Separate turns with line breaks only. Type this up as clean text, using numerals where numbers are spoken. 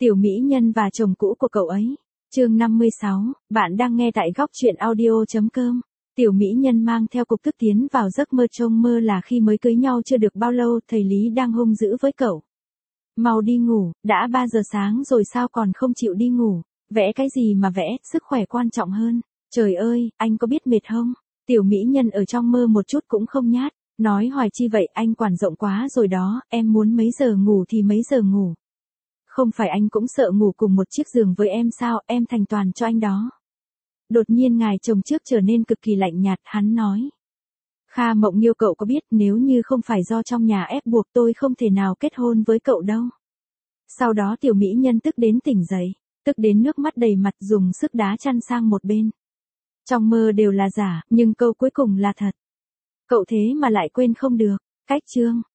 Tiểu mỹ nhân và chồng cũ của cậu ấy. Chương 56, bạn đang nghe tại góc truyện audio.com. Tiểu mỹ nhân mang theo cục tức tiến vào giấc mơ, trông mơ là khi mới cưới nhau chưa được bao lâu, thầy Lý đang hung dữ với cậu. Mau đi ngủ, đã 3 giờ sáng rồi sao còn không chịu đi ngủ, vẽ cái gì mà vẽ, sức khỏe quan trọng hơn. Trời ơi, anh có biết mệt không? Tiểu mỹ nhân ở trong mơ một chút cũng không nhát, nói hoài chi vậy, anh quản rộng quá rồi đó, em muốn mấy giờ ngủ thì mấy giờ ngủ. Không phải anh cũng sợ ngủ cùng một chiếc giường với em sao, em thành toàn cho anh đó. Đột nhiên ngài chồng trước trở nên cực kỳ lạnh nhạt, hắn nói. Kha Mộng Nghiêu, cậu có biết nếu như không phải do trong nhà ép buộc tôi không thể nào kết hôn với cậu đâu. Sau đó tiểu mỹ nhân tức đến tỉnh dậy, tức đến nước mắt đầy mặt, dùng sức đá chăn sang một bên. Trong mơ đều là giả, nhưng câu cuối cùng là thật. Cậu thế mà lại quên không được. Cách chương